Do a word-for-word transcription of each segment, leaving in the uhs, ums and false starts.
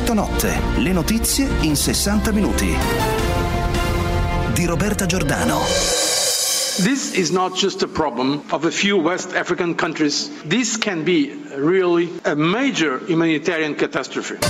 Aperto notte, le notizie in sessanta minuti. Di Roberta Giordano. This is not just a problem of a few West African countries. This can be really a major humanitarian catastrophe.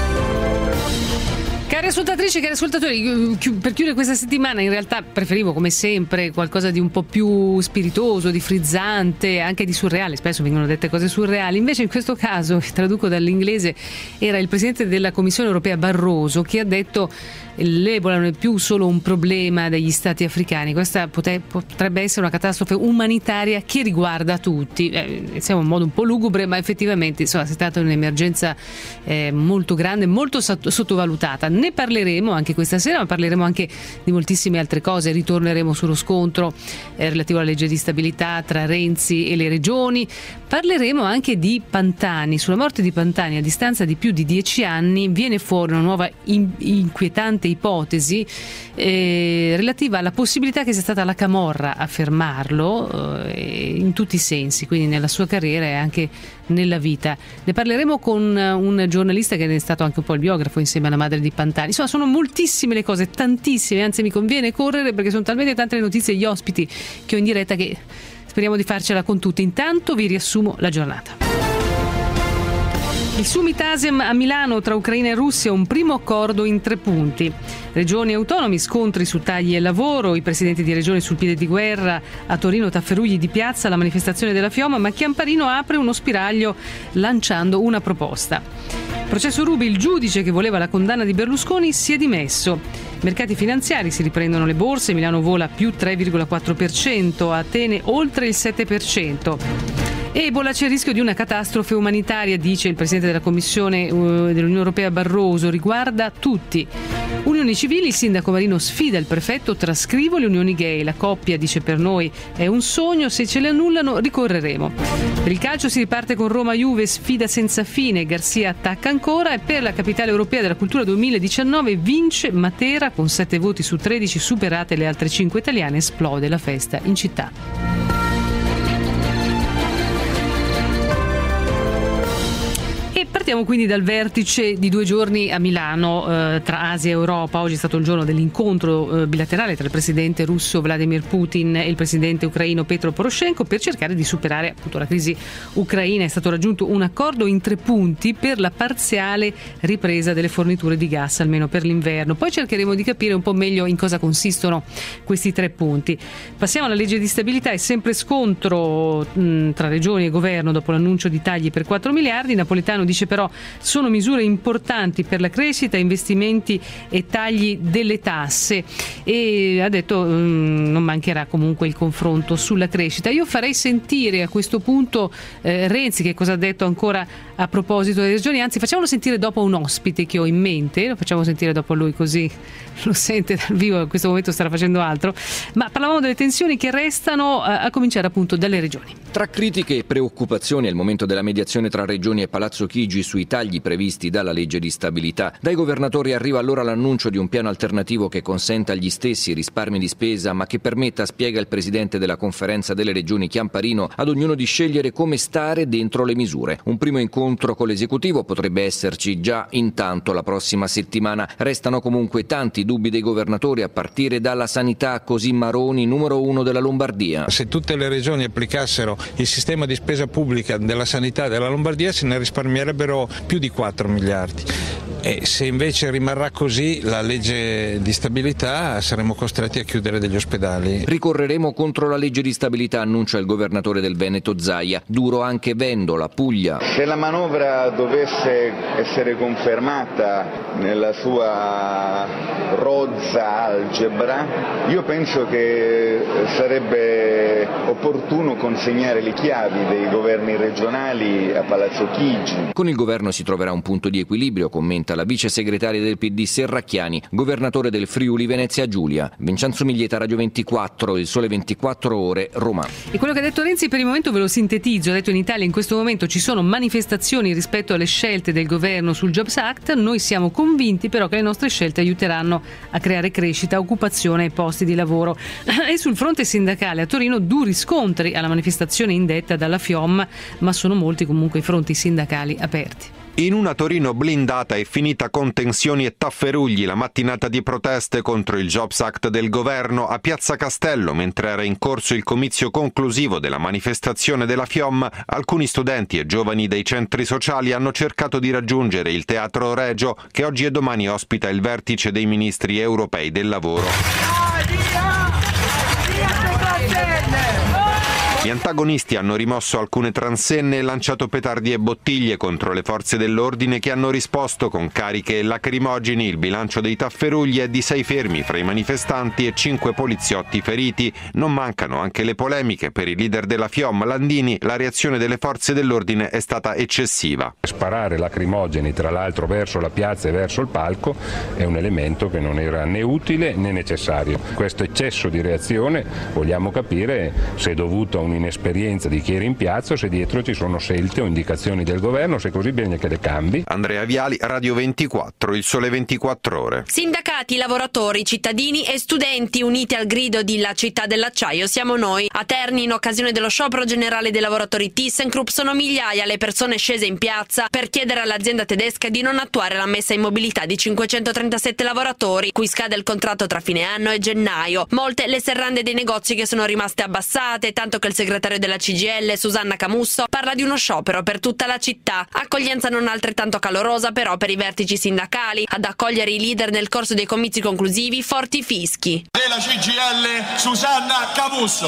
Cari ascoltatrici, cari ascoltatori, per chiudere questa settimana in realtà preferivo come sempre qualcosa di un po' più spiritoso, di frizzante, anche di surreale. Spesso vengono dette cose surreali, invece in questo caso, traduco dall'inglese, era il presidente della Commissione europea Barroso che ha detto l'Ebola non è più solo un problema degli stati africani, questa pote- potrebbe essere una catastrofe umanitaria che riguarda tutti. Eh, siamo in modo un po' lugubre, ma effettivamente insomma, si tratta di un'emergenza eh, molto grande, molto sott- sottovalutata. Ne parleremo anche questa sera, ma parleremo anche di moltissime altre cose. Ritorneremo sullo scontro eh, relativo alla legge di stabilità tra Renzi e le regioni. Parleremo anche di Pantani. Sulla morte di Pantani a distanza di più di dieci anni viene fuori una nuova in- inquietante ipotesi eh, relativa alla possibilità che sia stata la camorra a fermarlo eh, in tutti i sensi, quindi nella sua carriera e anche nella vita. Ne parleremo con un giornalista che è stato anche un po' il biografo insieme alla madre di Pantani. Insomma, sono moltissime le cose, tantissime, anzi mi conviene correre perché sono talmente tante le notizie e gli ospiti che ho in diretta che speriamo di farcela con tutti. Intanto vi riassumo la giornata. Il Summit ASEM a Milano tra Ucraina e Russia, un primo accordo in tre punti. Regioni e autonomi, scontri su tagli e lavoro, i presidenti di regione sul piede di guerra, a Torino Tafferugli di piazza la manifestazione della FIOM, ma Chiamparino apre uno spiraglio lanciando una proposta. Processo Ruby, il giudice che voleva la condanna di Berlusconi si è dimesso. Mercati finanziari, si riprendono le borse, Milano vola più tre virgola quattro per cento, Atene oltre il sette per cento. Ebola, c'è il rischio di una catastrofe umanitaria, dice il presidente della Commissione uh, dell'Unione Europea Barroso, riguarda tutti. Unioni civili, il sindaco Marino sfida il prefetto, trascrivo le unioni gay, la coppia dice per noi è un sogno, se ce le annullano ricorreremo. Per il calcio si riparte con Roma-Juve, sfida senza fine, Garcia attacca ancora e per la capitale europea della cultura duemiladiciannove vince Matera con sette voti su tredici, superate le altre cinque italiane, esplode la festa in città. Partiamo quindi dal vertice di due giorni a Milano eh, tra Asia e Europa. Oggi è stato il giorno dell'incontro eh, bilaterale tra il presidente russo Vladimir Putin e il presidente ucraino Petro Poroshenko per cercare di superare appunto la crisi ucraina. È stato raggiunto un accordo in tre punti per la parziale ripresa delle forniture di gas, almeno per l'inverno. Poi cercheremo di capire un po' meglio in cosa consistono questi tre punti. Passiamo alla legge di stabilità. È sempre scontro mh, tra regioni e governo dopo l'annuncio di tagli per quattro miliardi. Napolitano dice però sono misure importanti per la crescita, investimenti e tagli delle tasse, e ha detto mh, non mancherà comunque il confronto sulla crescita. Io farei sentire a questo punto eh, Renzi che cosa ha detto ancora a proposito delle regioni, anzi facciamolo sentire dopo un ospite che ho in mente, lo facciamo sentire dopo lui così lo sente dal vivo, in questo momento starà facendo altro, ma parlavamo delle tensioni che restano a, a cominciare appunto dalle regioni. Tra critiche e preoccupazioni al momento della mediazione tra Regioni e Palazzo Chigi sui tagli previsti dalla legge di stabilità, dai governatori arriva allora l'annuncio di un piano alternativo che consenta agli stessi risparmi di spesa, ma che permetta, spiega il presidente della conferenza delle regioni Chiamparino, ad ognuno di scegliere come stare dentro le misure. Un primo incontro con l'esecutivo potrebbe esserci già intanto la prossima settimana. Restano comunque tanti dubbi dei governatori, a partire dalla sanità, così Maroni, numero uno della Lombardia. Se tutte le regioni applicassero il sistema di spesa pubblica della sanità della Lombardia se ne risparmierebbero più di quattro miliardi. E se invece rimarrà così la legge di stabilità saremo costretti a chiudere degli ospedali. Ricorreremo contro la legge di stabilità, annuncia il governatore del Veneto Zaia. Duro anche Vendola, Puglia. Se la manovra dovesse essere confermata nella sua rozza algebra, io penso che sarebbe opportuno consegnare le chiavi dei governi regionali a Palazzo Chigi. Con il governo si troverà un punto di equilibrio, commenta la vice segretaria del P D Serracchiani, governatore del Friuli Venezia Giulia. Vincenzo Miglieta, Radio ventiquattro, Il Sole ventiquattro Ore, Roma. E quello che ha detto Renzi per il momento ve lo sintetizzo. Ha detto: in Italia in questo momento ci sono manifestazioni rispetto alle scelte del governo sul Jobs Act, noi siamo convinti però che le nostre scelte aiuteranno a creare crescita, occupazione e posti di lavoro. E sul fronte sindacale a Torino duri scontri alla manifestazione indetta dalla FIOM, ma sono molti comunque i fronti sindacali aperti. In una Torino blindata è finita con tensioni e tafferugli la mattinata di proteste contro il Jobs Act del governo a Piazza Castello. Mentre era in corso il comizio conclusivo della manifestazione della FIOM, alcuni studenti e giovani dei centri sociali hanno cercato di raggiungere il Teatro Regio, che oggi e domani ospita il vertice dei ministri europei del lavoro. Gli antagonisti hanno rimosso alcune transenne e lanciato petardi e bottiglie contro le forze dell'ordine, che hanno risposto con cariche e lacrimogeni. Il bilancio dei tafferugli è di sei fermi fra i manifestanti e cinque poliziotti feriti. Non mancano anche le polemiche. Per il leader della FIOM, Landini, la reazione delle forze dell'ordine è stata eccessiva. Sparare lacrimogeni tra l'altro verso la piazza e verso il palco è un elemento che non era né utile né necessario. Questo eccesso di reazione vogliamo capire se è dovuto a un inesperienza di chi era in piazza o se dietro ci sono scelte o indicazioni del governo, se così bisogna che le cambi. Andrea Viali, Radio ventiquattro, Il Sole ventiquattro Ore. Sindacati, lavoratori, cittadini e studenti uniti al grido di La città dell'acciaio siamo noi. A Terni, in occasione dello sciopero generale dei lavoratori ThyssenKrupp, sono migliaia le persone scese in piazza per chiedere all'azienda tedesca di non attuare la messa in mobilità di cinquecentotrentasette lavoratori, cui scade il contratto tra fine anno e gennaio. Molte le serrande dei negozi che sono rimaste abbassate, tanto che il segretario della C G I L, Susanna Camusso, parla di uno sciopero per tutta la città. Accoglienza non altrettanto calorosa però per i vertici sindacali. Ad accogliere i leader nel corso dei comizi conclusivi, forti fischi. Della C G I L, Susanna Camusso.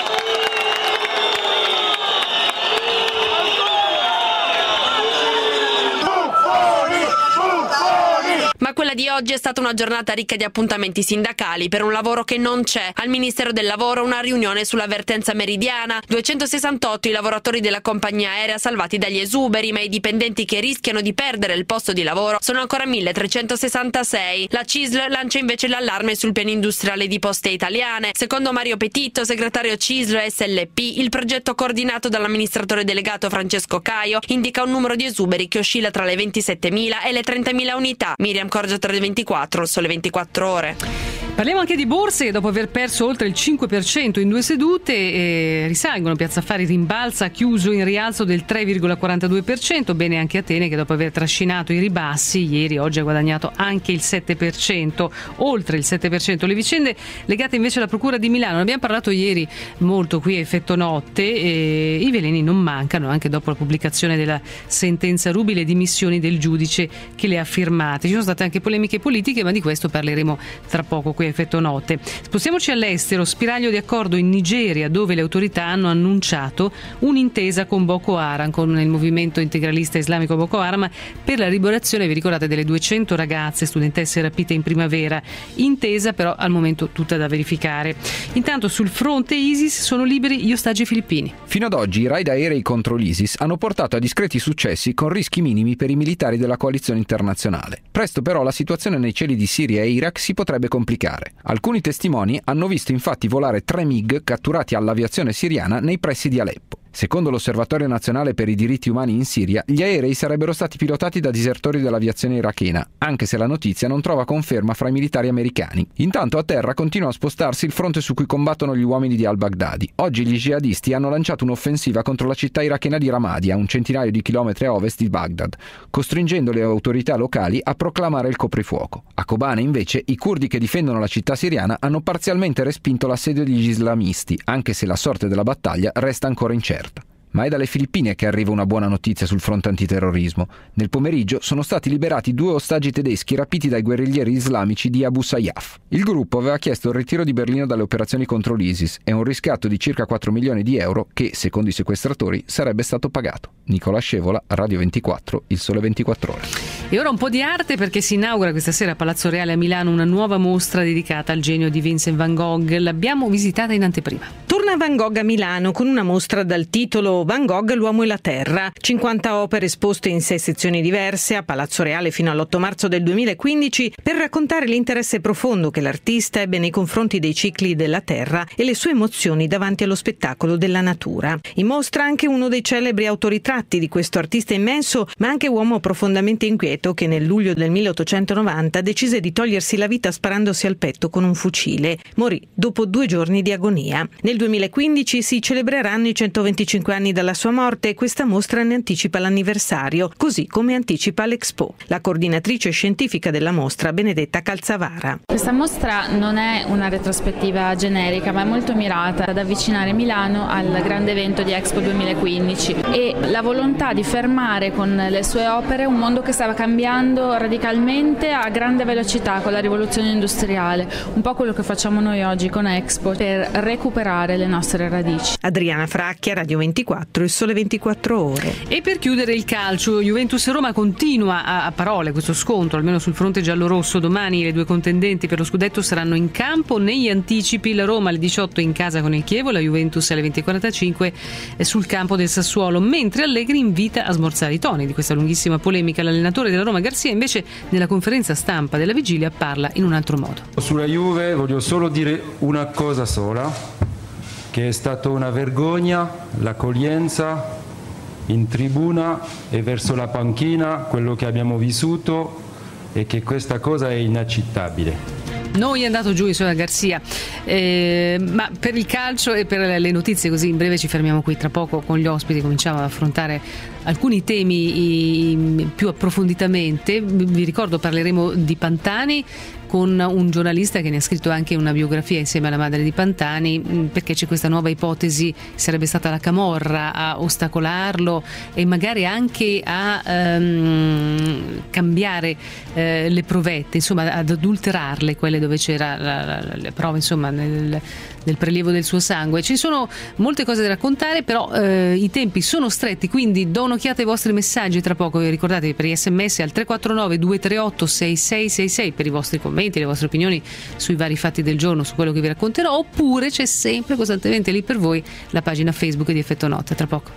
Ma quella di oggi è stata una giornata ricca di appuntamenti sindacali per un lavoro che non c'è. Al Ministero del Lavoro una riunione sulla vertenza meridiana. duecentosessantotto i lavoratori della compagnia aerea salvati dagli esuberi, ma i dipendenti che rischiano di perdere il posto di lavoro sono ancora milletrecentosessantasei. La C I S L lancia invece l'allarme sul piano industriale di Poste Italiane. Secondo Mario Petitto, segretario C I S L S L P, il progetto coordinato dall'amministratore delegato Francesco Caio indica un numero di esuberi che oscilla tra le ventisettemila e le trentamila unità. Miriam Corgia, tre ventiquattro, Il Sole ventiquattro Ore. Parliamo anche di borse che dopo aver perso oltre il cinque per cento in due sedute eh, risalgono. Piazza Affari rimbalza, ha chiuso in rialzo del tre virgola quarantadue per cento. Bene anche Atene, che dopo aver trascinato i ribassi ieri, oggi ha guadagnato anche il sette per cento, oltre il sette per cento. Le vicende legate invece alla Procura di Milano, ne abbiamo parlato ieri molto qui a Effetto Notte, e i veleni non mancano anche dopo la pubblicazione della sentenza Ruby, le dimissioni del giudice che le ha firmate. Ci sono state anche polemiche politiche, ma di questo parleremo tra poco qui a Effetto Notte. Spostiamoci all'estero. Spiraglio di accordo in Nigeria, dove le autorità hanno annunciato un'intesa con Boko Haram, con il movimento integralista islamico Boko Haram, per la liberazione, vi ricordate, delle duecento ragazze studentesse rapite in primavera. Intesa però al momento tutta da verificare. Intanto sul fronte ISIS sono liberi gli ostaggi filippini. Fino ad oggi i raid aerei contro l'ISIS hanno portato a discreti successi con rischi minimi per i militari della coalizione internazionale. Presto però la situazione nei cieli di Siria e Iraq si potrebbe complicare. Alcuni testimoni hanno visto infatti volare tre MiG catturati all'aviazione siriana nei pressi di Aleppo. Secondo l'Osservatorio Nazionale per i Diritti Umani in Siria, gli aerei sarebbero stati pilotati da disertori dell'aviazione irachena, anche se la notizia non trova conferma fra i militari americani. Intanto a terra continua a spostarsi il fronte su cui combattono gli uomini di al-Baghdadi. Oggi gli jihadisti hanno lanciato un'offensiva contro la città irachena di Ramadi, a un centinaio di chilometri a ovest di Baghdad, costringendo le autorità locali a proclamare il coprifuoco. A Kobane, invece, i curdi che difendono la città siriana hanno parzialmente respinto l'assedio degli islamisti, anche se la sorte della battaglia resta ancora incerta. Ma è dalle Filippine che arriva una buona notizia sul fronte antiterrorismo. Nel pomeriggio sono stati liberati due ostaggi tedeschi rapiti dai guerriglieri islamici di Abu Sayyaf. Il gruppo aveva chiesto il ritiro di Berlino dalle operazioni contro l'ISIS e un riscatto di circa quattro milioni di euro che, secondo i sequestratori, sarebbe stato pagato. Nicola Scevola, Radio ventiquattro, Il Sole ventiquattro Ore. E ora un po' di arte, perché si inaugura questa sera a Palazzo Reale a Milano una nuova mostra dedicata al genio di Vincent van Gogh. L'abbiamo visitata in anteprima. Torna Van Gogh a Milano con una mostra dal titolo Van Gogh, l'uomo e la terra. cinquanta opere esposte in sei sezioni diverse a Palazzo Reale fino all'otto marzo del duemilaquindici per raccontare l'interesse profondo che l'artista ebbe nei confronti dei cicli della terra e le sue emozioni davanti allo spettacolo della natura. In mostra anche uno dei celebri autoritratti di questo artista immenso, ma anche uomo profondamente inquieto che nel luglio del milleottocentonovanta decise di togliersi la vita sparandosi al petto con un fucile. Morì dopo due giorni di agonia. Nel duemilaquindici si celebreranno i centoventicinque anni dalla sua morte e questa mostra ne anticipa l'anniversario, così come anticipa l'Expo. La coordinatrice scientifica della mostra, Benedetta Calzavara. Questa mostra non è una retrospettiva generica, ma è molto mirata ad avvicinare Milano al grande evento di Expo duemilaquindici e la volontà di fermare con le sue opere un mondo che stava cambiando radicalmente a grande velocità con la rivoluzione industriale, un po' quello che facciamo noi oggi con Expo per recuperare le nostre radici. Adriana Fracchia, Radio ventiquattro, Il Sole ventiquattro Ore. E per chiudere il calcio, Juventus e Roma continua a, a parole questo scontro, almeno sul fronte giallorosso. Domani le due contendenti per lo scudetto saranno in campo. Negli anticipi la Roma alle diciotto in casa con il Chievo, la Juventus alle venti e quarantacinque sul campo del Sassuolo, mentre Allegri invita a smorzare i toni di questa lunghissima polemica. L'allenatore della Roma Garcia invece nella conferenza stampa della vigilia parla in un altro modo. Sulla Juve voglio solo dire una cosa sola, che è stata una vergogna l'accoglienza in tribuna e verso la panchina, quello che abbiamo vissuto, e che questa cosa è inaccettabile. Noi è andato giù insomma Garzia, eh, ma per il calcio e per le notizie così in breve ci fermiamo qui. Tra poco con gli ospiti cominciamo ad affrontare alcuni temi i, più approfonditamente. Vi ricordo parleremo di Pantani con un giornalista che ne ha scritto anche una biografia insieme alla madre di Pantani, perché c'è questa nuova ipotesi, sarebbe stata la camorra a ostacolarlo e magari anche a um, cambiare eh, le provette, insomma ad adulterarle, quelle dove c'era la, la, le prove insomma nel, nel prelievo del suo sangue. Ci sono molte cose da raccontare, però eh, i tempi sono stretti, quindi do un'occhiata ai vostri messaggi tra poco. Ricordatevi per gli sms al tre quattro nove due tre otto sei sei sei sei per i vostri commenti, le vostre opinioni sui vari fatti del giorno, su quello che vi racconterò, oppure c'è sempre costantemente lì per voi la pagina Facebook di Effetto Notte. Tra poco.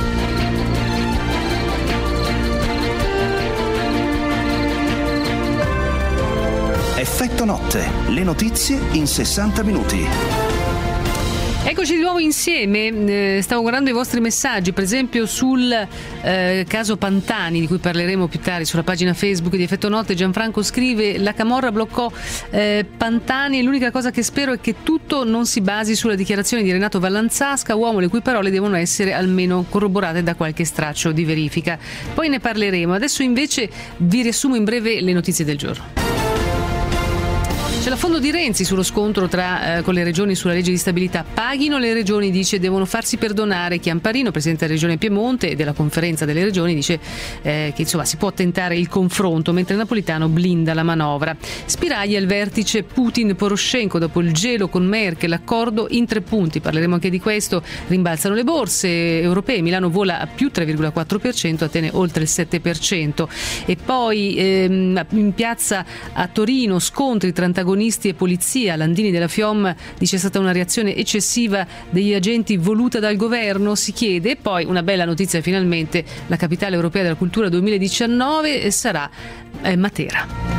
Effetto Notte, le notizie in sessanta minuti. Eccoci di nuovo insieme, eh, stavo guardando i vostri messaggi, per esempio sul eh, caso Pantani, di cui parleremo più tardi sulla pagina Facebook di Effetto Notte. Gianfranco scrive: la camorra bloccò eh, Pantani e l'unica cosa che spero è che tutto non si basi sulla dichiarazione di Renato Vallanzasca, uomo le cui parole devono essere almeno corroborate da qualche straccio di verifica. Poi ne parleremo. Adesso invece vi riassumo in breve le notizie del giorno. C'è l'affondo di Renzi sullo scontro tra, eh, con le regioni sulla legge di stabilità. Paghino le regioni, dice, devono farsi perdonare. Chiamparino, presidente della regione Piemonte e della conferenza delle regioni, dice eh, che insomma si può tentare il confronto, mentre Napolitano blinda la manovra. Spiraglia il vertice Putin-Poroshenko dopo il gelo con Merkel, l'accordo in tre punti. Parleremo anche di questo. Rimbalzano le borse europee, Milano vola a più tre virgola quattro per cento, Atene oltre il sette per cento. E poi ehm, in piazza a Torino scontri tra antagonisti e polizia. Landini della FIOM dice è stata una reazione eccessiva degli agenti voluta dal governo, si chiede. E poi una bella notizia, finalmente la capitale europea della cultura duemiladiciannove sarà eh, Matera.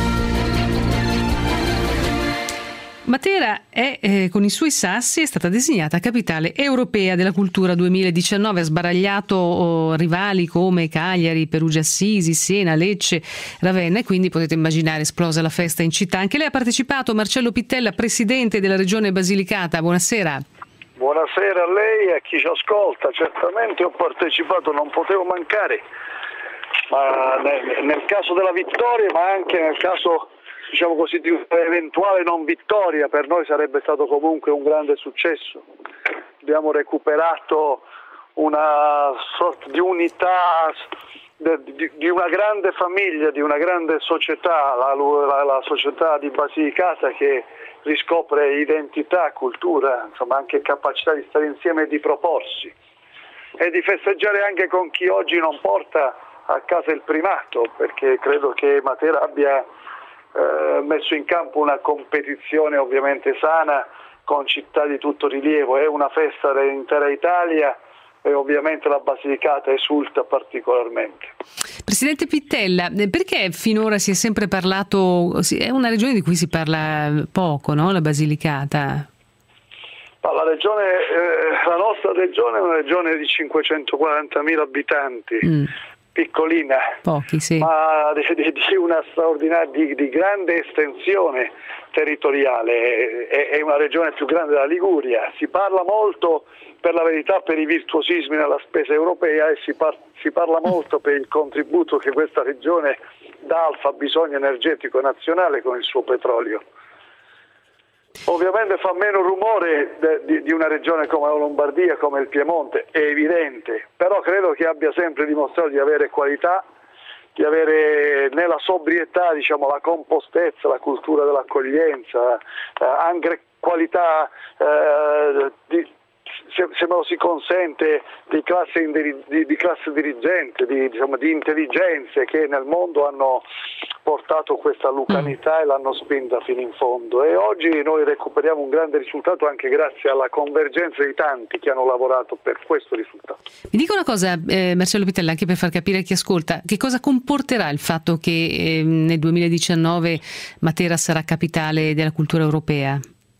Matera è, eh, con i suoi sassi, è stata designata capitale europea della cultura duemiladiciannove. Ha sbaragliato oh, rivali come Cagliari, Perugia Assisi, Siena, Lecce, Ravenna, e quindi potete immaginare esplosa la festa in città. Anche lei ha partecipato, Marcello Pittella, presidente della regione Basilicata. Buonasera. Buonasera a lei e a chi ci ascolta. Certamente ho partecipato, non potevo mancare, ma nel, nel caso della vittoria, ma anche nel caso, diciamo così, di un'eventuale non vittoria, per noi sarebbe stato comunque un grande successo. Abbiamo recuperato una sorta di unità, di, di una grande famiglia, di una grande società, la, la, la società di Basilicata, che riscopre identità, cultura, insomma anche capacità di stare insieme e di proporsi e di festeggiare anche con chi oggi non porta a casa il primato, perché credo che Matera abbia Eh, messo in campo una competizione ovviamente sana con città di tutto rilievo. È una festa dell'intera Italia e ovviamente la Basilicata esulta particolarmente. Presidente Pittella, perché finora si è sempre parlato, è una regione di cui si parla poco, no? La Basilicata? La regione, eh, la nostra regione è una regione di cinquecentoquarantamila abitanti. Mm. Piccolina, pochi, sì, ma di, di, di una straordinaria, di, di grande estensione, territoriale, è, è una regione più grande della Liguria, si parla molto per la verità per i virtuosismi nella spesa europea e si, par- si parla molto per il contributo che questa regione dà al fabbisogno energetico nazionale con il suo petrolio. Ovviamente fa meno rumore de- di-, di una regione come la Lombardia, come il Piemonte, è evidente, però credo che abbia sempre dimostrato di avere qualità, di avere nella sobrietà, diciamo, la compostezza, la cultura dell'accoglienza, eh, anche qualità eh, di, se, se me lo si consente, di classe, di, di classe dirigente, di, diciamo, di intelligenze che nel mondo hanno portato questa lucanità e l'hanno spinta fino in fondo, e oggi noi recuperiamo un grande risultato anche grazie alla convergenza di tanti che hanno lavorato per questo risultato. Mi dica una cosa, eh, Marcello Pittella, anche per far capire a chi ascolta, che cosa comporterà il fatto che eh, nel duemiladiciannove Matera sarà capitale della cultura europea?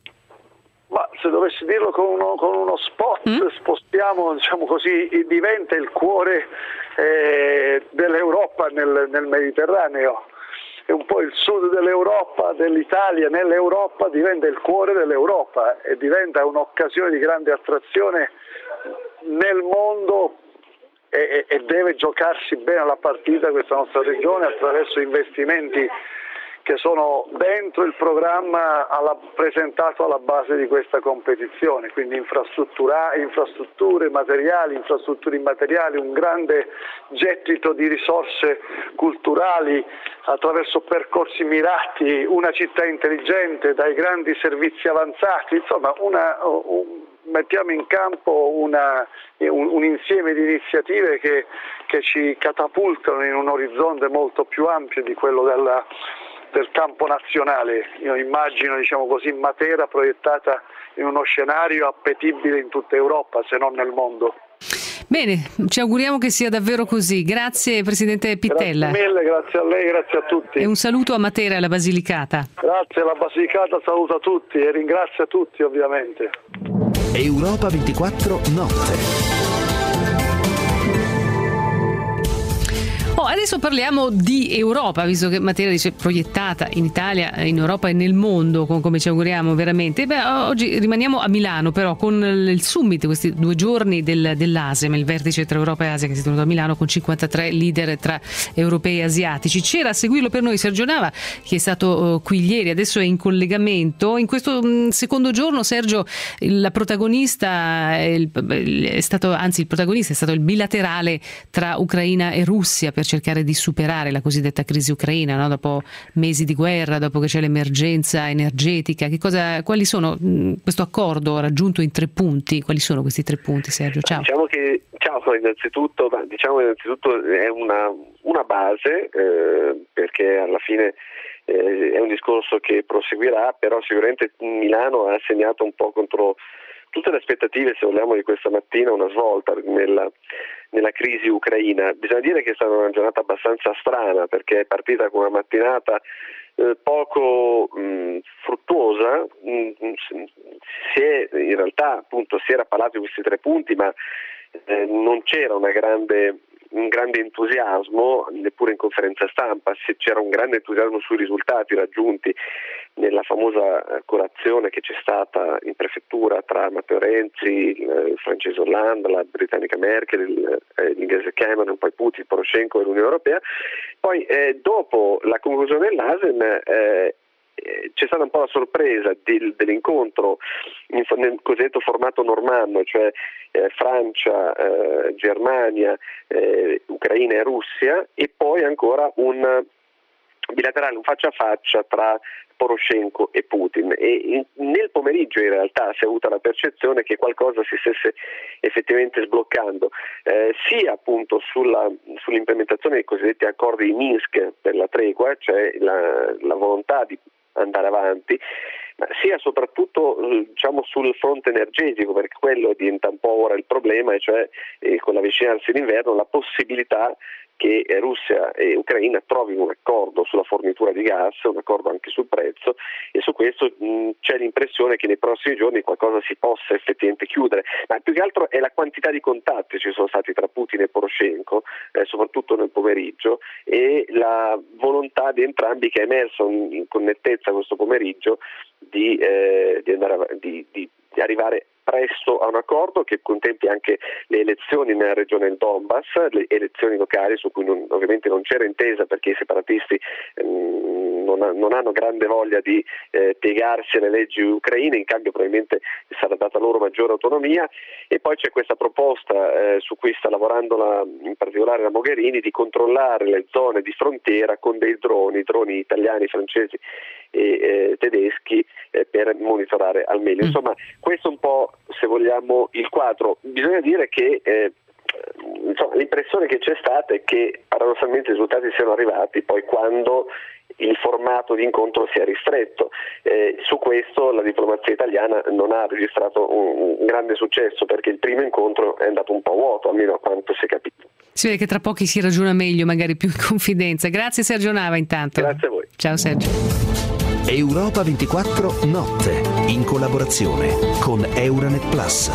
Ma se dovessi dirlo con uno, con uno spot, mm? spostiamo, diciamo così, diventa il cuore eh, dell'Europa nel, nel Mediterraneo. È un po' il sud dell'Europa, dell'Italia, nell'Europa diventa il cuore dell'Europa e diventa un'occasione di grande attrazione nel mondo e, e deve giocarsi bene la partita questa nostra regione attraverso investimenti che sono dentro il programma alla, presentato alla base di questa competizione, quindi infrastruttura, infrastrutture materiali, infrastrutture immateriali, un grande gettito di risorse culturali attraverso percorsi mirati, una città intelligente, dai grandi servizi avanzati, insomma una, un, mettiamo in campo una, un, un insieme di iniziative che, che ci catapultano in un orizzonte molto più ampio di quello della del campo nazionale. Io immagino, diciamo così, Matera proiettata in uno scenario appetibile in tutta Europa, se non nel mondo. Bene, ci auguriamo che sia davvero così. Grazie Presidente Pittella. Grazie mille, grazie a lei, grazie a tutti. E un saluto a Matera e alla Basilicata. Grazie, la Basilicata saluta tutti e ringrazia tutti ovviamente. Europa ventiquattro Notte. Oh, adesso parliamo di Europa, visto che Matera dice proiettata in Italia, in Europa e nel mondo, come ci auguriamo veramente. Beh, oggi rimaniamo a Milano però con il summit, questi due giorni del, dell'ASEM, il vertice tra Europa e Asia che si è tenuto a Milano con cinquantatré leader tra europei e asiatici. C'era a seguirlo per noi Sergio Nava, che è stato qui ieri, adesso è in collegamento. In questo mh, secondo giorno, Sergio, la protagonista è, il, è stato, anzi il protagonista è stato il bilaterale tra Ucraina e Russia per cercare di superare la cosiddetta crisi ucraina, no? Dopo mesi di guerra, dopo che c'è l'emergenza energetica. Che cosa, quali sono mh, questo accordo raggiunto in tre punti? Quali sono questi tre punti, Sergio? Ciao. Diciamo che ciao, innanzitutto, diciamo innanzitutto è una, una base eh, perché alla fine eh, è un discorso che proseguirà, però sicuramente Milano ha segnato un po' contro tutte le aspettative, se vogliamo, di questa mattina, una svolta nella, nella crisi ucraina. Bisogna dire che è stata una giornata abbastanza strana perché è partita con una mattinata eh, poco mh, fruttuosa, mh, si è, in realtà appunto si era parlato di questi tre punti ma eh, non c'era una grande un grande entusiasmo, neppure in conferenza stampa, c'era un grande entusiasmo sui risultati raggiunti nella famosa colazione che c'è stata in prefettura tra Matteo Renzi, il francese Hollande, la britannica Merkel, l'inglese Cameron, poi Putin, Poroshenko e l'Unione Europea. Poi eh, dopo la conclusione dell'ASEM eh, c'è stata un po' la sorpresa di, dell'incontro in, nel cosiddetto formato normanno, cioè eh, Francia, eh, Germania, eh, Ucraina e Russia, e poi ancora un bilaterale, un faccia a faccia tra Poroshenko e Putin. E in, nel pomeriggio in realtà si è avuta la percezione che qualcosa si stesse effettivamente sbloccando, eh, sia appunto sulla, sull'implementazione dei cosiddetti accordi di Minsk per la tregua, cioè la, la volontà di andare avanti, ma sia soprattutto diciamo sul fronte energetico, perché quello diventa un po' ora il problema, e cioè eh, con l'avvicinarsi d'inverno la possibilità che Russia e Ucraina trovino un accordo sulla fornitura di gas, un accordo anche sul prezzo, e su questo mh, c'è l'impressione che nei prossimi giorni qualcosa si possa effettivamente chiudere, ma più che altro è la quantità di contatti ci sono stati tra Putin e Poroshenko, eh, soprattutto nel pomeriggio, e la volontà di entrambi, che è emersa in, con nettezza questo pomeriggio, di, eh, di, andare a, di, di, di arrivare presto a un accordo che contempli anche le elezioni nella regione del Donbass, le elezioni locali su cui non, ovviamente non c'era intesa, perché i separatisti ehm, non, ha, non hanno grande voglia di eh, piegarsi alle leggi ucraine, in cambio probabilmente sarà data loro maggiore autonomia. E poi c'è questa proposta eh, su cui sta lavorando la, in particolare la Mogherini, di controllare le zone di frontiera con dei droni, droni italiani, francesi e eh, tedeschi, eh, per monitorare al meglio. Insomma, questo è un po', se vogliamo, il quadro. Bisogna dire che eh, insomma, l'impressione che c'è stata è che paradossalmente i risultati siano arrivati poi quando il formato di incontro si è ristretto. Eh, su questo la diplomazia italiana non ha registrato un, un grande successo, perché il primo incontro è andato un po' vuoto, almeno a quanto si è capito. Si vede che tra pochi si ragiona meglio, magari più in confidenza. Grazie Sergio Nava intanto. Grazie a voi. Ciao Sergio. Europa ventiquattro Notte, in collaborazione con Euranet Plus.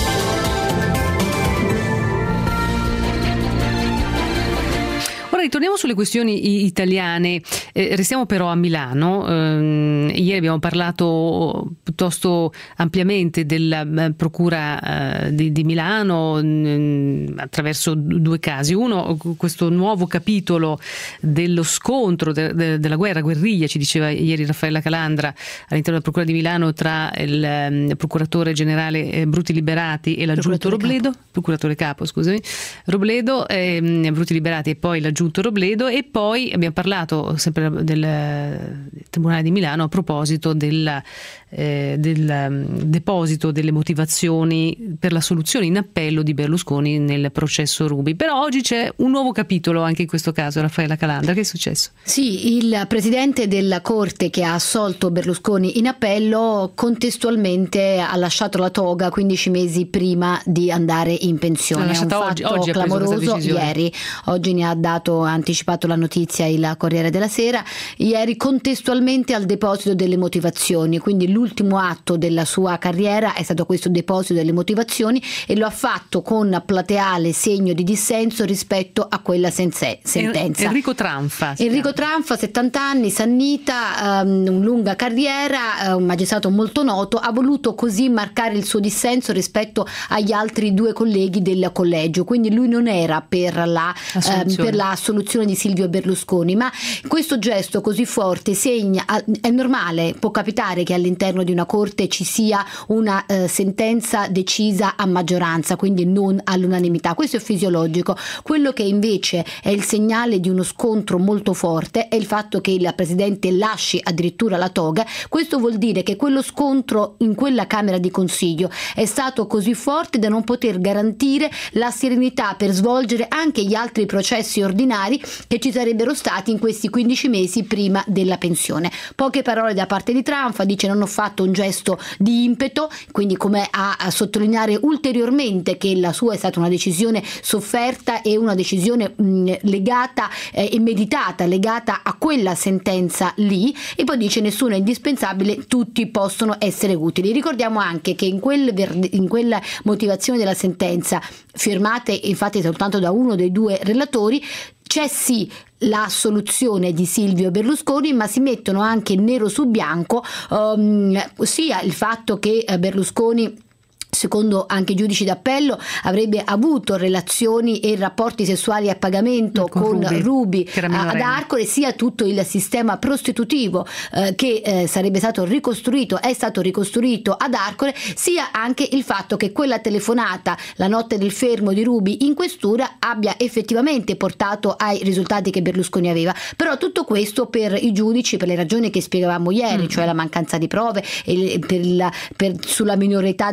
Ora ritorniamo sulle questioni italiane, eh, restiamo però a Milano. Eh, ieri abbiamo parlato piuttosto ampiamente della eh, Procura eh, di, di Milano mh, attraverso due casi. Uno, questo nuovo capitolo dello scontro, de, de, della guerra, guerriglia, ci diceva ieri Raffaella Calandra, all'interno della Procura di Milano, tra il eh, procuratore generale eh, Bruti Liberati e l'aggiunto Robledo, capo. procuratore capo, scusami, Robledo, eh, Bruti Liberati e poi l'aggiunto Robledo. E poi abbiamo parlato sempre del, del Tribunale di Milano a proposito del, eh, del um, deposito delle motivazioni per la soluzione in appello di Berlusconi nel processo Ruby. Però oggi c'è un nuovo capitolo anche in questo caso. Raffaella Calandra, che è successo? Sì, il presidente della Corte che ha assolto Berlusconi in appello contestualmente ha lasciato la toga quindici mesi prima di andare in pensione. È un fatto oggi, oggi clamoroso. Ieri, oggi ne ha dato ha anticipato la notizia il Corriere della Sera, ieri contestualmente al deposito delle motivazioni, quindi l'ultimo atto della sua carriera è stato questo deposito delle motivazioni, e lo ha fatto con plateale segno di dissenso rispetto a quella sense- sentenza. Enrico Tranfa. Enrico Tranfa, settanta anni, sannita, um, lunga carriera, uh, un magistrato molto noto, ha voluto così marcare il suo dissenso rispetto agli altri due colleghi del collegio, quindi lui non era per la, um, per la soluzione di Silvio Berlusconi, ma questo gesto così forte segna, è normale, può capitare che all'interno di una corte ci sia una eh, sentenza decisa a maggioranza, quindi non all'unanimità, questo è fisiologico. Quello che invece è il segnale di uno scontro molto forte è il fatto che il presidente lasci addirittura la toga. Questo vuol dire che quello scontro in quella Camera di Consiglio è stato così forte da non poter garantire la serenità per svolgere anche gli altri processi ordinari che ci sarebbero stati in questi quindici mesi prima della pensione. Poche parole da parte di Tranfa, dice non ho fatto un gesto di impeto, quindi come a, a sottolineare ulteriormente che la sua è stata una decisione sofferta e una decisione mh, legata eh, e meditata, legata a quella sentenza lì, e poi dice nessuno è indispensabile, tutti possono essere utili. Ricordiamo anche che in, quel verde, in quella motivazione della sentenza, firmate infatti soltanto da uno dei due relatori, c'è sì la soluzione di Silvio Berlusconi, ma si mettono anche nero su bianco um, sia il fatto che Berlusconi, secondo anche i giudici d'appello, avrebbe avuto relazioni e rapporti sessuali a pagamento con, con Ruby, Ruby ad Arcore, sia tutto il sistema prostitutivo eh, che eh, sarebbe stato ricostruito, è stato ricostruito ad Arcore, sia anche il fatto che quella telefonata la notte del fermo di Ruby in questura abbia effettivamente portato ai risultati che Berlusconi aveva. Però tutto questo per i giudici, per le ragioni che spiegavamo ieri, mm. cioè la mancanza di prove e per la, per, sulla minore età di Ruby,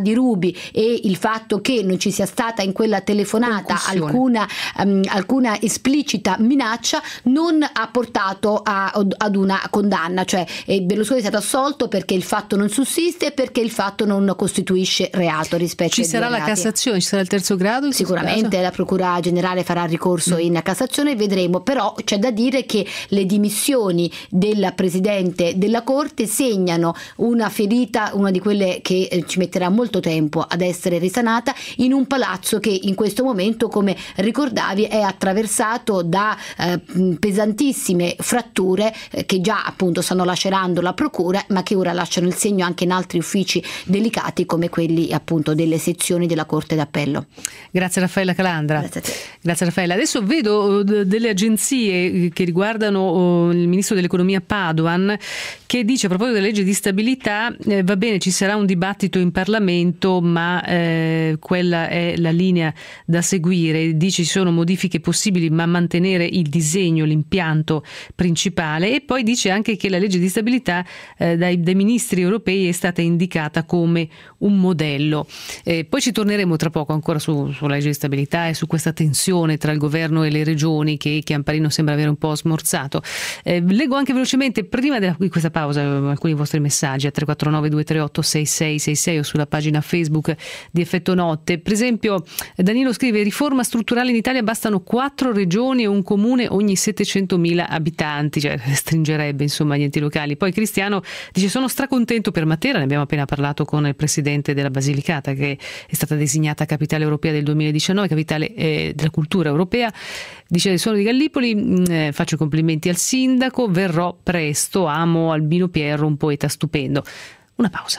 dubbi e il fatto che non ci sia stata in quella telefonata alcuna, um, alcuna esplicita minaccia non ha portato a, ad una condanna, cioè eh, Berlusconi è stato assolto perché il fatto non sussiste e perché il fatto non costituisce reato rispetto ci ai sarà due la reati. Cassazione, ci sarà il terzo grado? Sicuramente la Procura Generale farà ricorso in Cassazione, vedremo, però c'è da dire che le dimissioni del Presidente della Corte segnano una ferita, una di quelle che eh, ci metterà molto tempo ad essere risanata, in un palazzo che in questo momento, come ricordavi, è attraversato da eh, pesantissime fratture eh, che già appunto stanno lacerando la Procura, ma che ora lasciano il segno anche in altri uffici delicati come quelli appunto delle sezioni della Corte d'Appello. Grazie Raffaella Calandra. Grazie a te. Grazie Raffaella. Adesso vedo delle agenzie che riguardano il ministro dell'economia Padoan che dice a proposito della legge di stabilità eh, va bene, ci sarà un dibattito in Parlamento, ma eh, quella è la linea da seguire. Dice ci sono modifiche possibili, ma mantenere il disegno, l'impianto principale, e poi dice anche che la legge di stabilità eh, dai, dai ministri europei è stata indicata come un modello. Eh, poi ci torneremo tra poco ancora su, sulla legge di stabilità e su questa tensione tra il governo e le regioni che Chiamparino sembra avere un po' smorzato. Eh, leggo anche velocemente prima della, di questa pausa alcuni vostri messaggi a tre quattro nove due tre otto sei sei sei sei o sulla pagina Facebook di Effetto Notte. Per esempio Danilo scrive: riforma strutturale in Italia, bastano quattro regioni e un comune ogni settecentomila abitanti, cioè stringerebbe insomma gli enti locali. Poi Cristiano dice: sono stracontento per Matera, ne abbiamo appena parlato con il presidente della Basilicata che è stata designata capitale europea del duemiladiciannove, capitale eh, della cultura europea. Dice: sono di Gallipoli, eh, faccio complimenti al sindaco, verrò presto, amo Albino Pierro, un poeta stupendo. Una pausa.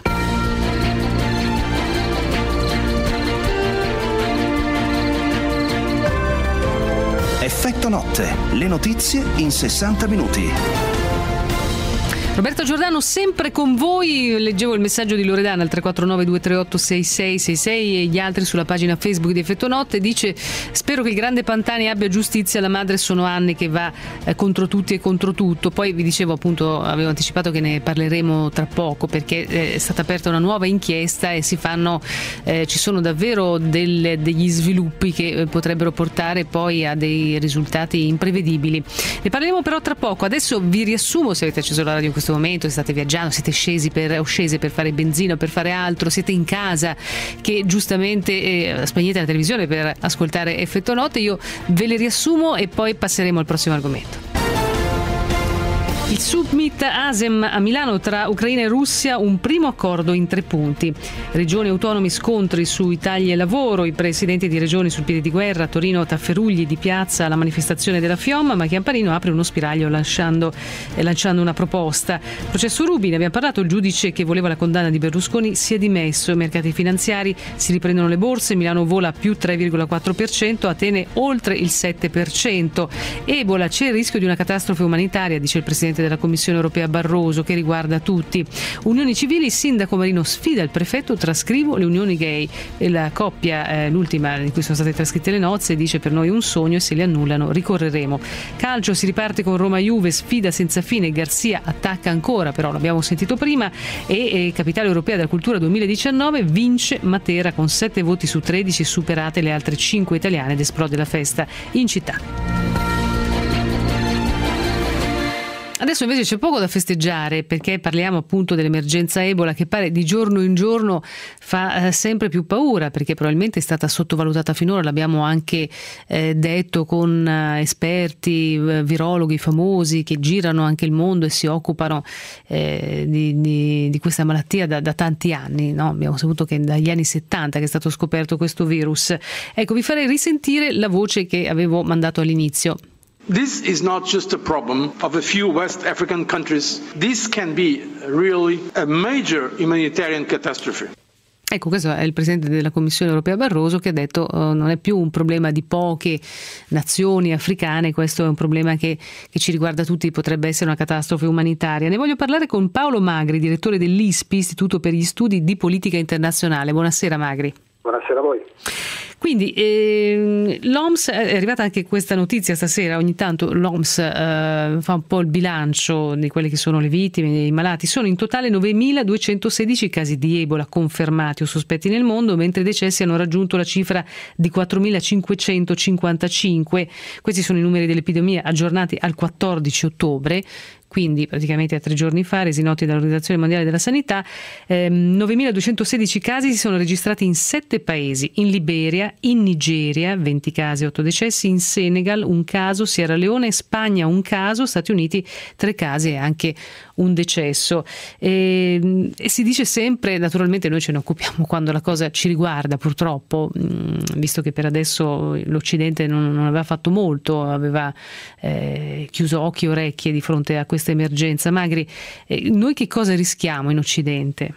Effetto Notte, le notizie in sessanta minuti. Roberto Giordano sempre con voi. Leggevo il messaggio di Loredana al tre quattro nove due tre otto sei sei sei sei e gli altri sulla pagina Facebook di Effetto Notte. Dice: spero che il grande Pantani abbia giustizia, la madre sono anni che va eh, contro tutti e contro tutto. Poi vi dicevo appunto, avevo anticipato che ne parleremo tra poco perché eh, è stata aperta una nuova inchiesta e si fanno eh, ci sono davvero delle, degli sviluppi che eh, potrebbero portare poi a dei risultati imprevedibili. Ne parleremo però tra poco. Adesso vi riassumo, se avete acceso la radio in questo momento, state viaggiando, siete scesi per, o scese per fare benzina o per fare altro, siete in casa che giustamente eh, spegnete la televisione per ascoltare Effetto Notte, io ve le riassumo e poi passeremo al prossimo argomento. Il summit ASEM a Milano tra Ucraina e Russia, un primo accordo in tre punti. Regioni autonomi, scontri sui tagli e lavoro, i presidenti di regioni sul piede di guerra, Torino Tafferugli di piazza alla manifestazione della FIOM, ma Chiamparino apre uno spiraglio lanciando, eh, lanciando una proposta. Processo Ruby, ne abbiamo parlato, il giudice che voleva la condanna di Berlusconi si è dimesso, i mercati finanziari si riprendono le borse, Milano vola più tre virgola quattro per cento, Atene oltre il sette per cento. Ebola, c'è il rischio di una catastrofe umanitaria, dice il presidente della Commissione europea Barroso, che riguarda tutti. Unioni civili, il sindaco Marino sfida il prefetto, trascrivo le unioni gay. E la coppia, eh, l'ultima di cui sono state trascritte le nozze, dice: per noi è un sogno e se le annullano ricorreremo. Calcio, si riparte con Roma-Juve, sfida senza fine, Garcia attacca ancora, però l'abbiamo sentito prima, e, e capitale europea della cultura duemiladiciannove vince Matera con sette voti su tredici, superate le altre cinque italiane ed esplode la festa in città. Adesso invece c'è poco da festeggiare perché parliamo appunto dell'emergenza Ebola che pare di giorno in giorno fa eh, sempre più paura, perché probabilmente è stata sottovalutata finora, l'abbiamo anche eh, detto con eh, esperti, eh, virologhi famosi che girano anche il mondo e si occupano eh, di, di, di questa malattia da, da tanti anni, no? Abbiamo saputo che dagli anni settanta che è stato scoperto questo virus. Ecco, vi farei risentire la voce che avevo mandato all'inizio. This is not just a problem of a few West African countries. This can be really a major humanitarian catastrophe. Ecco, questo è il presidente della Commissione europea Barroso che ha detto uh, non è più un problema di poche nazioni africane, questo è un problema che, che ci riguarda tutti, potrebbe essere una catastrofe umanitaria. Ne voglio parlare con Paolo Magri, direttore dell'I S P I, Istituto per gli Studi di Politica Internazionale. Buonasera Magri. Buonasera. buonasera a voi. Quindi eh, l'O M S, è arrivata anche questa notizia stasera, ogni tanto l'O M S eh, fa un po' il bilancio di quelle che sono le vittime, dei malati. Sono in totale novemiladuecentosedici casi di Ebola confermati o sospetti nel mondo, mentre i decessi hanno raggiunto la cifra di quattromilacinquecentocinquantacinque. Questi sono i numeri dell'epidemia aggiornati al quattordici ottobre. Quindi praticamente a tre giorni fa, resi noti dall'Organizzazione Mondiale della Sanità. eh, novemiladuecentosedici casi si sono registrati in sette paesi: in Liberia, in Nigeria venti casi, otto decessi, in Senegal un caso, Sierra Leone, Spagna un caso, Stati Uniti tre casi e anche un decesso. E, e si dice sempre, naturalmente noi ce ne occupiamo quando la cosa ci riguarda, purtroppo, mh, visto che per adesso l'Occidente non, non aveva fatto molto, aveva eh, chiuso occhi e orecchie di fronte a questa emergenza. Magri, eh, noi che cosa rischiamo in Occidente?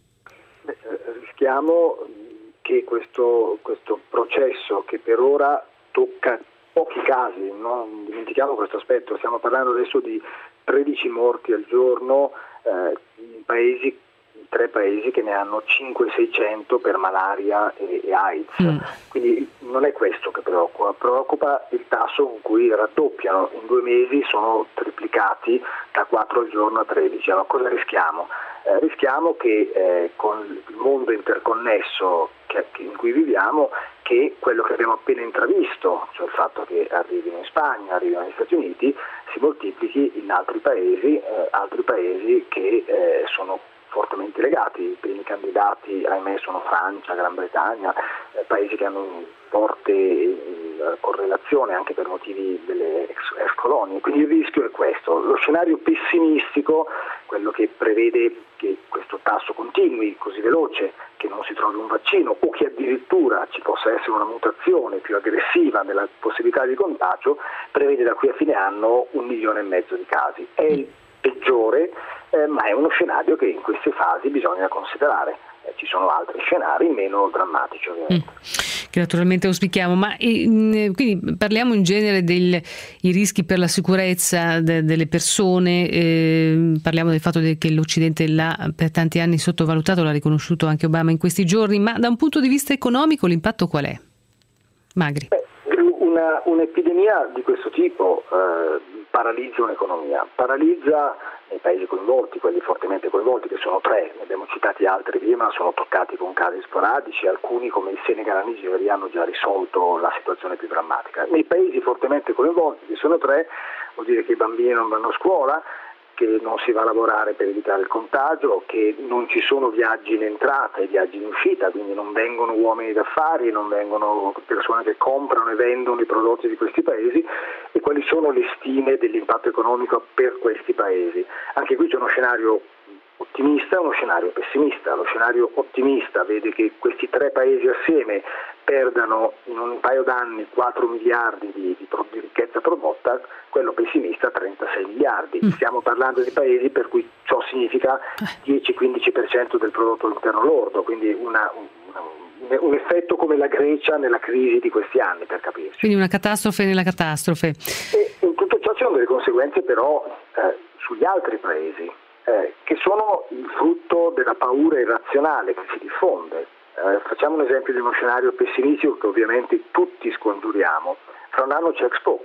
Beh, rischiamo che questo, questo processo che per ora tocca pochi casi, non dimentichiamo questo aspetto, stiamo parlando adesso di tredici morti al giorno eh, in paesi, tre paesi che ne hanno cinquecento seicento per malaria e, e AIDS, mm. quindi non è questo che preoccupa, preoccupa il tasso con cui raddoppiano, in due mesi sono triplicati da quattro al giorno a tredici. Allora cosa rischiamo? Eh, rischiamo che eh, con il mondo interconnesso che, che in cui viviamo, che quello che abbiamo appena intravisto, cioè il fatto che arrivino in Spagna, arrivino negli Stati Uniti, si moltiplichi in altri paesi, eh, altri paesi che eh, sono fortemente legati. I primi candidati, ahimè, sono Francia, Gran Bretagna, eh, paesi che hanno un forte eh, correlazione anche per motivi delle ex, ex colonie. Quindi il rischio è questo. Lo scenario pessimistico, quello che prevede che questo tasso continui così veloce, che non si trovi un vaccino o che addirittura ci possa essere una mutazione più aggressiva nella possibilità di contagio, prevede da qui a fine anno un milione e mezzo di casi. È il peggiore, eh, ma è uno scenario che in queste fasi bisogna considerare. Eh, ci sono altri scenari meno drammatici, ovviamente. Mm, che naturalmente auspichiamo, ma eh, quindi parliamo in genere dei rischi per la sicurezza de, delle persone, eh, parliamo del fatto de, che l'Occidente l'ha per tanti anni sottovalutato, l'ha riconosciuto anche Obama in questi giorni, ma da un punto di vista economico l'impatto qual è? Magri. Beh, una, un'epidemia di questo tipo eh, paralizza un'economia, paralizza nei paesi coinvolti, quelli fortemente coinvolti, che sono tre, ne abbiamo citati altri prima, sono toccati con casi sporadici, alcuni come il Senegal e Nigeria hanno già risolto la situazione più drammatica. Nei paesi fortemente coinvolti, che sono tre, vuol dire che i bambini non vanno a scuola, che non si va a lavorare per evitare il contagio, che non ci sono viaggi in entrata e viaggi in uscita, quindi non vengono uomini d'affari, non vengono persone che comprano e vendono i prodotti di questi paesi, e quali sono le stime dell'impatto economico per questi paesi. Anche qui c'è uno scenario ottimista e uno scenario pessimista. Lo scenario ottimista vede che questi tre paesi assieme perdano in un paio d'anni quattro miliardi di, di, di ricchezza prodotta, quello pessimista trentasei miliardi. Mm. Stiamo parlando di paesi per cui ciò significa dieci-quindici per cento del prodotto interno lordo, quindi una, una, un effetto come la Grecia nella crisi di questi anni, per capirci. Quindi una catastrofe nella catastrofe. E in tutto ciò ci sono delle conseguenze però eh, sugli altri paesi, eh, che sono il frutto della paura irrazionale che si diffonde. Eh, facciamo un esempio di uno scenario pessimistico che ovviamente tutti scongiuriamo. Fra un anno c'è Expo.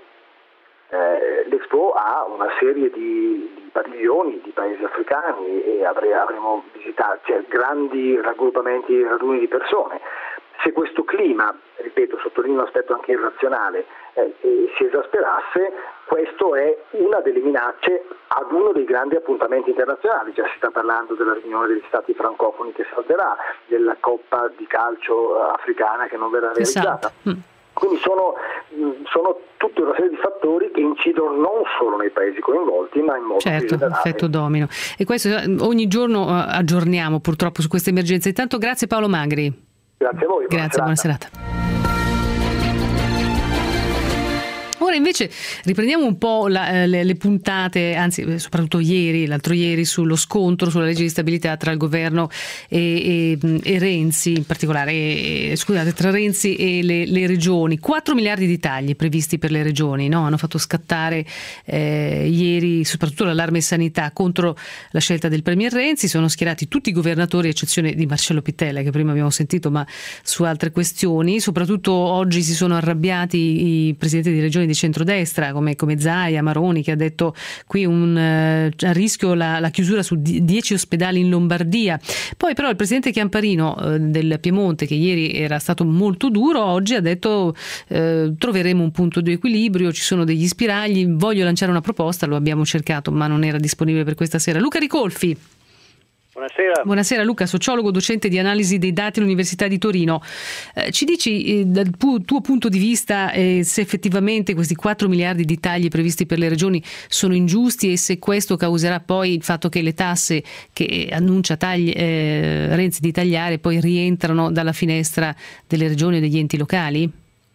Eh, L'Expo ha una serie di, di padiglioni di paesi africani e avre, avremo visitato, cioè, grandi raggruppamenti, raduni di persone. Se questo clima, ripeto, sottolineo un aspetto anche irrazionale, eh, eh, si esasperasse, questo è una delle minacce ad uno dei grandi appuntamenti internazionali. Già si sta parlando della riunione degli stati francofoni che salterà, della Coppa di calcio africana che non verrà realizzata. Esatto. Mm. Quindi sono, sono tutta una serie di fattori che incidono non solo nei paesi coinvolti, ma in modo certo, generale. Effetto domino. E questo ogni giorno aggiorniamo purtroppo su queste emergenze. Intanto grazie Paolo Magri. Grazie a voi. Grazie, buona serata. Buona serata. Ora invece riprendiamo un po' la, le, le puntate, anzi soprattutto ieri, l'altro ieri, sullo scontro sulla legge di stabilità tra il governo e, e, e Renzi, in particolare, e, scusate, tra Renzi e le, le regioni. quattro miliardi di tagli previsti per le regioni, no? Hanno fatto scattare eh, ieri soprattutto l'allarme sanità contro la scelta del Premier Renzi. Sono schierati tutti i governatori, a eccezione di Marcello Pittella, che prima abbiamo sentito, ma su altre questioni. Soprattutto oggi si sono arrabbiati i presidenti di regioni di centrodestra come, come Zaia, Maroni, che ha detto qui un, eh, a rischio la, la chiusura su dieci ospedali in Lombardia. Poi però il presidente Chiamparino eh, del Piemonte, che ieri era stato molto duro, oggi ha detto eh, troveremo un punto di equilibrio, ci sono degli spiragli, voglio lanciare una proposta, lo abbiamo cercato ma non era disponibile per questa sera. Luca Ricolfi. Buonasera. Buonasera Luca, sociologo, docente di analisi dei dati all'Università di Torino. Eh, ci dici eh, dal pu- tuo punto di vista eh, se effettivamente questi quattro miliardi di tagli previsti per le regioni sono ingiusti e se questo causerà poi il fatto che le tasse che annuncia tagli, eh, Renzi di tagliare poi rientrano dalla finestra delle regioni e degli enti locali?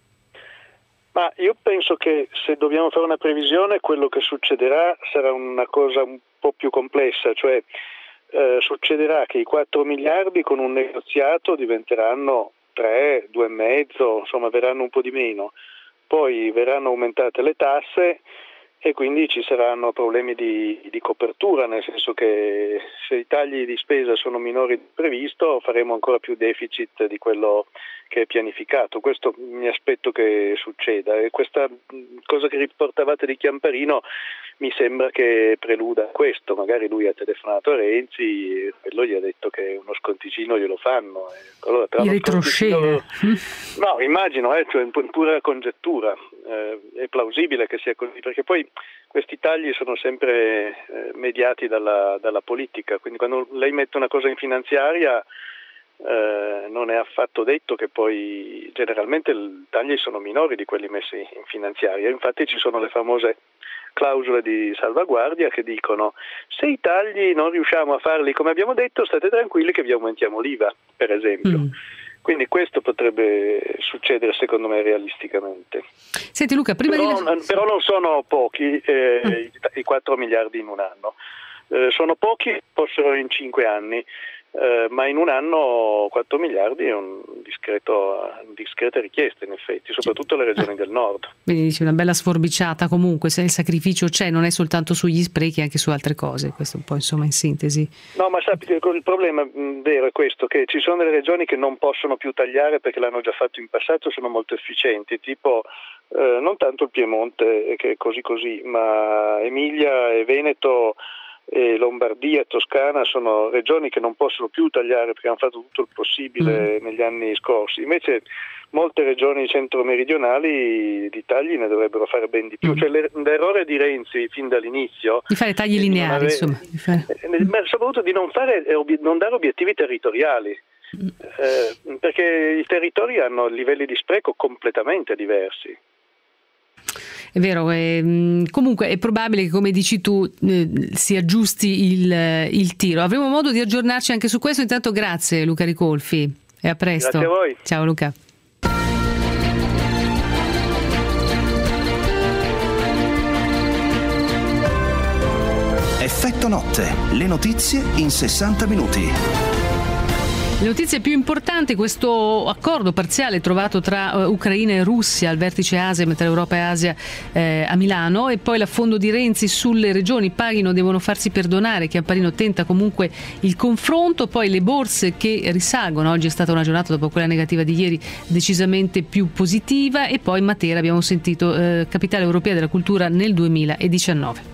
Ma io penso che se dobbiamo fare una previsione, quello che succederà sarà una cosa un po' più complessa, cioè Eh, succederà che i quattro miliardi con un negoziato diventeranno tre, due e mezzo, insomma verranno un po' di meno, poi verranno aumentate le tasse e quindi ci saranno problemi di, di copertura, nel senso che se i tagli di spesa sono minori del previsto faremo ancora più deficit di quello che è pianificato. Questo mi aspetto che succeda e questa cosa che riportavate di Chiamparino mi sembra che preluda a questo. Magari lui ha telefonato a Renzi e quello gli ha detto che uno sconticino glielo fanno. Allora, però Il retroscena. No, immagino, eh, cioè, pura congettura. Eh, è plausibile che sia così, perché poi questi tagli sono sempre eh, mediati dalla, dalla politica, quindi quando lei mette una cosa in finanziaria eh, non è affatto detto che poi generalmente i tagli sono minori di quelli messi in finanziaria. Infatti ci sono le famose clausole di salvaguardia che dicono: se i tagli non riusciamo a farli come abbiamo detto, state tranquilli che vi aumentiamo l'I V A, per esempio. Mm. Quindi questo potrebbe succedere secondo me realisticamente. Senti Luca, prima però, di... però non sono pochi eh, mm. i, i quattro miliardi in un anno. Eh, sono pochi, fossero in cinque anni. Eh, ma in un anno quattro miliardi è un discreto, discreta richiesta in effetti, soprattutto alle regioni del nord. Quindi dici una bella sforbiciata comunque, se il sacrificio c'è non è soltanto sugli sprechi, anche su altre cose, questo un po' insomma in sintesi. No, ma sapete, il problema mh, vero è questo, che ci sono delle regioni che non possono più tagliare perché l'hanno già fatto in passato, sono molto efficienti, tipo eh, non tanto il Piemonte che è così così, ma Emilia e Veneto e Lombardia e Toscana sono regioni che non possono più tagliare perché hanno fatto tutto il possibile mm. negli anni scorsi. Invece molte regioni centro-meridionali di tagli ne dovrebbero fare ben di più. Mm. Cioè l'errore di Renzi fin dall'inizio di fare tagli lineari, avere, insomma, di fare... ma soprattutto di non fare non dare obiettivi territoriali. Mm. Eh, perché i territori hanno livelli di spreco completamente diversi. È vero, è, comunque è probabile che, come dici tu, eh, si aggiusti il, il tiro. Avremo modo di aggiornarci anche su questo. Intanto grazie Luca Ricolfi e a presto. Grazie a voi. Ciao Luca. Effetto notte, le notizie in sessanta minuti. Le notizie più importanti: questo accordo parziale trovato tra uh, Ucraina e Russia al vertice ASEM tra Europa e Asia eh, a Milano, e poi l'affondo di Renzi sulle regioni, paghino, devono farsi perdonare. Chiamparino tenta comunque il confronto, poi le borse che risalgono. Oggi è stata una giornata, dopo quella negativa di ieri, decisamente più positiva. E poi Matera, abbiamo sentito, eh, capitale europea della cultura nel duemiladiciannove.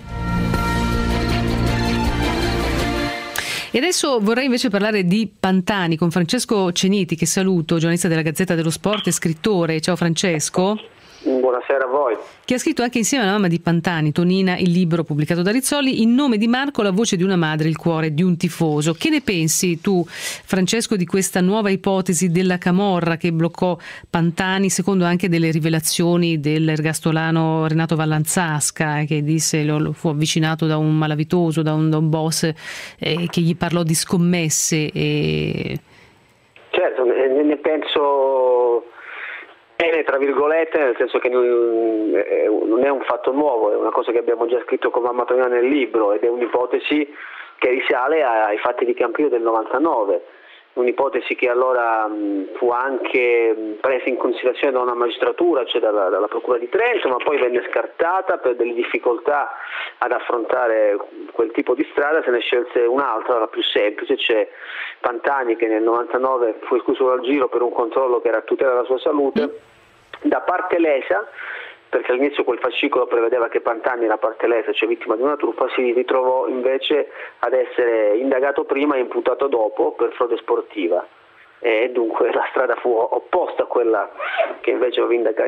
E adesso vorrei invece parlare di Pantani con Francesco Ceniti, che saluto, giornalista della Gazzetta dello Sport e scrittore. Ciao Francesco. Buonasera a voi. Che ha scritto anche insieme alla mamma di Pantani, Tonina, il libro pubblicato da Rizzoli, In nome di Marco, la voce di una madre, il cuore di un tifoso. Che ne pensi tu, Francesco, di questa nuova ipotesi della camorra che bloccò Pantani, secondo anche delle rivelazioni dell'ergastolano Renato Vallanzasca, che disse lo, lo fu avvicinato da un malavitoso, da un, da un boss eh, che gli parlò di scommesse? E... Certo, ne penso... Bene, tra virgolette, nel senso che non è un fatto nuovo, è una cosa che abbiamo già scritto con Mamma Tonina nel libro ed è un'ipotesi che risale ai fatti di Campillo del novantanove, un'ipotesi che allora mh, fu anche mh, presa in considerazione da una magistratura, cioè dalla, dalla Procura di Trento, ma poi venne scartata per delle difficoltà ad affrontare quel tipo di strada, se ne scelse un'altra, la più semplice, cioè Pantani, che nel novantanove fu escluso dal giro per un controllo che era a tutela della sua salute, da parte lesa, perché all'inizio quel fascicolo prevedeva che Pantani era parte lesa, cioè vittima di una truffa, si ritrovò invece ad essere indagato prima e imputato dopo per frode sportiva. E dunque la strada fu opposta a quella che invece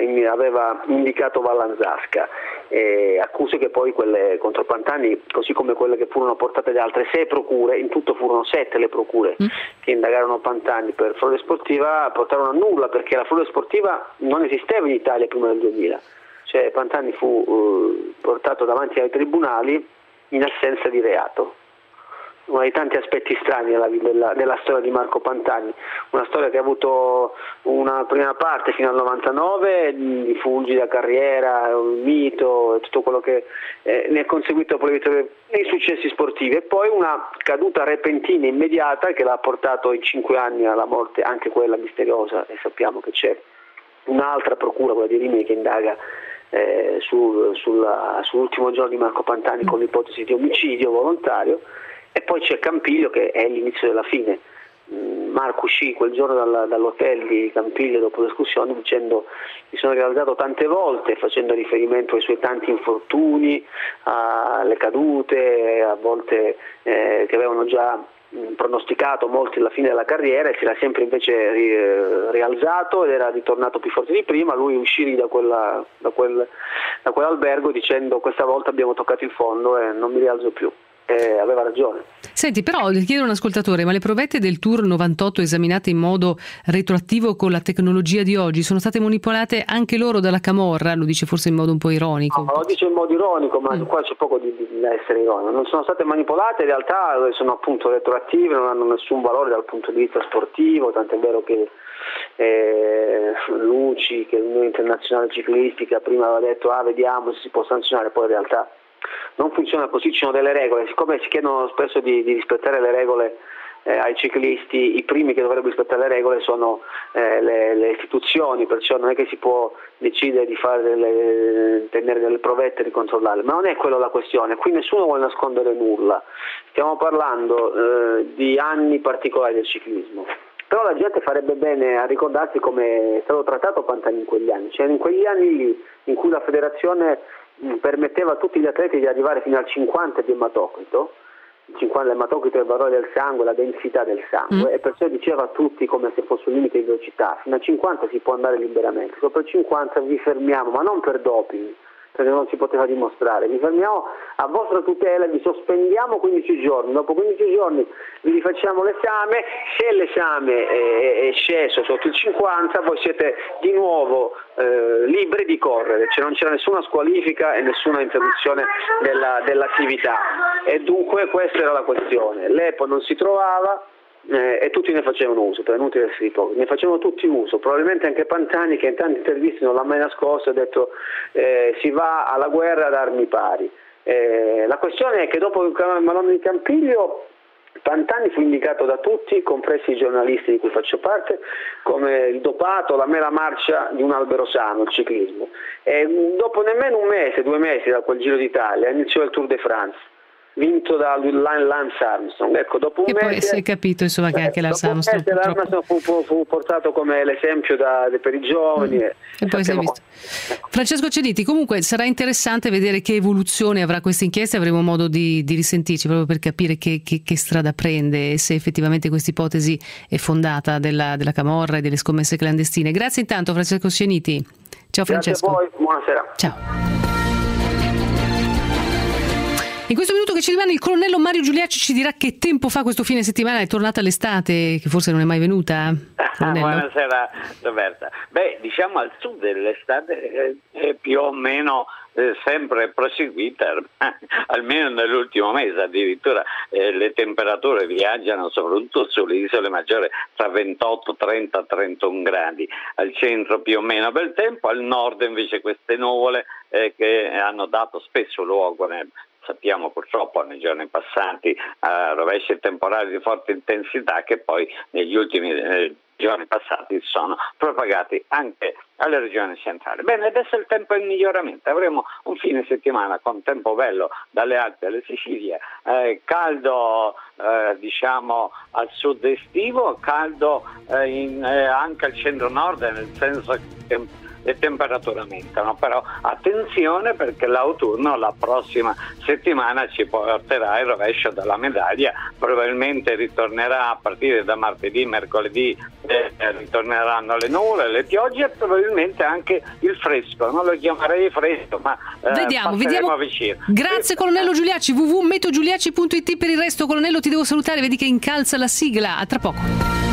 aveva indicato Vallanzasca, e accuse che poi quelle contro Pantani, così come quelle che furono portate da altre sei procure, in tutto furono sette le procure mm. che indagarono Pantani per frode sportiva, portarono a nulla, perché la frode sportiva non esisteva in Italia prima del duemila, cioè Pantani fu uh, portato davanti ai tribunali in assenza di reato. Uno dei tanti aspetti strani della, della, della storia di Marco Pantani, una storia che ha avuto una prima parte fino al novantanove di fulgida carriera, un mito e tutto quello che eh, ne è conseguito poi nei successi sportivi, e poi una caduta repentina immediata che l'ha portato in cinque anni alla morte, anche quella misteriosa, e sappiamo che c'è un'altra procura, quella di Rimini, che indaga eh, sul, sulla, sull'ultimo giorno di Marco Pantani con l'ipotesi di omicidio volontario. E poi c'è Campiglio, che è l'inizio della fine. Marco uscì quel giorno dal, dall'hotel di Campiglio dopo l'escursione dicendo: mi sono rialzato tante volte, facendo riferimento ai suoi tanti infortuni, alle cadute, a volte eh, che avevano già mh, pronosticato molti alla fine della carriera, e si era sempre invece ri, rialzato ed era ritornato più forte di prima. Lui uscì da, quella, da, quel, da quell'albergo dicendo: questa volta abbiamo toccato il fondo e non mi rialzo più. Eh, aveva ragione. Senti, però le chiedo a un ascoltatore, ma le provette del Tour novantotto esaminate in modo retroattivo con la tecnologia di oggi sono state manipolate anche loro dalla camorra? Lo dice forse in modo un po' ironico. No, lo dice in modo ironico, ma mm. qua c'è poco di, di essere ironico. Non sono state manipolate, in realtà sono appunto retroattive, non hanno nessun valore dal punto di vista sportivo, tant'è vero che eh, Luci, che è l'Unione Internazionale Ciclistica, prima aveva detto ah vediamo se si può sanzionare, poi in realtà non funziona così, ci sono delle regole, siccome si chiedono spesso di, di rispettare le regole eh, ai ciclisti, i primi che dovrebbero rispettare le regole sono eh, le, le istituzioni, perciò non è che si può decidere di fare delle, tenere delle provette e di controllarle, ma non è quella la questione, qui nessuno vuole nascondere nulla, stiamo parlando eh, di anni particolari del ciclismo. Però la gente farebbe bene a ricordarsi come è stato trattato Pantani in quegli anni, cioè in quegli anni lì in cui la federazione permetteva a tutti gli atleti di arrivare fino al cinquanta di ematocrito, il cinquanta l'ematocrito è il valore del sangue, la densità del sangue, mm. e perciò diceva a tutti come se fosse un limite di velocità, fino a cinquanta si può andare liberamente, sopra il cinquanta vi fermiamo, ma non per doping, perché non si poteva dimostrare, vi fermiamo a vostra tutela, vi sospendiamo quindici giorni, dopo quindici giorni vi rifacciamo l'esame, se l'esame è, è sceso sotto il cinquanta voi siete di nuovo eh, liberi di correre, cioè non c'era nessuna squalifica e nessuna interruzione della, dell'attività, e dunque questa era la questione. L'E P O non si trovava, Eh, e tutti ne facevano uso, per inutile essere ipocriti, ne facevano tutti uso, probabilmente anche Pantani, che in tante interviste non l'ha mai nascosto, ha detto eh, si va alla guerra ad armi pari. Eh, la questione è che dopo il Malone di Campiglio Pantani fu indicato da tutti, compresi i giornalisti di cui faccio parte, come il dopato, la mera marcia di un albero sano, il ciclismo. E dopo nemmeno un mese, due mesi da quel Giro d'Italia iniziò il Tour de France, vinto da Lance Armstrong. Ecco, dopo un e mese, poi si è capito insomma che anche Lance Armstrong Armstrong fu, fu, fu portato come l'esempio da, per i giovani. Mm. E, e poi si è visto. Ecco. Francesco Ceniti, comunque sarà interessante vedere che evoluzione avrà questa inchiesta, avremo modo di, di risentirci proprio per capire che, che, che strada prende e se effettivamente questa ipotesi è fondata della, della camorra e delle scommesse clandestine. Grazie intanto Francesco Ceniti. Ciao Francesco. Grazie a voi, buonasera. Ciao. In questo minuto che ci rimane il colonnello Mario Giuliacci ci dirà che tempo fa questo fine settimana, è tornata l'estate, che forse non è mai venuta. Buonasera Roberta. Beh, diciamo al sud l'estate è più o meno eh, sempre proseguita, almeno nell'ultimo mese. Addirittura eh, le temperature viaggiano soprattutto sulle isole maggiori tra ventotto, trenta, trentuno gradi, al centro più o meno bel tempo, al nord invece queste nuvole eh, che hanno dato spesso luogo, nel, sappiamo purtroppo nei giorni passati, a rovesci temporali di forte intensità che poi negli ultimi eh, giorni passati sono propagati anche alle regioni centrali. Bene, adesso il tempo è in miglioramento, avremo un fine settimana con tempo bello dalle Alpi alle Sicilie, eh, caldo eh, diciamo al sud estivo, caldo eh, in, eh, anche al centro-nord, nel senso che le temperature aumentano, però attenzione perché l'autunno la prossima settimana ci porterà il rovescio della medaglia, probabilmente ritornerà a partire da martedì, mercoledì eh, ritorneranno le nuvole, le piogge e probabilmente anche il fresco, non lo chiamerei fresco ma eh, vediamo, vediamo. vicino. Grazie colonnello Giuliacci, w w w punto meteo giuliacci punto it per il resto. Colonnello, ti devo salutare, vedi che incalza la sigla, a tra poco.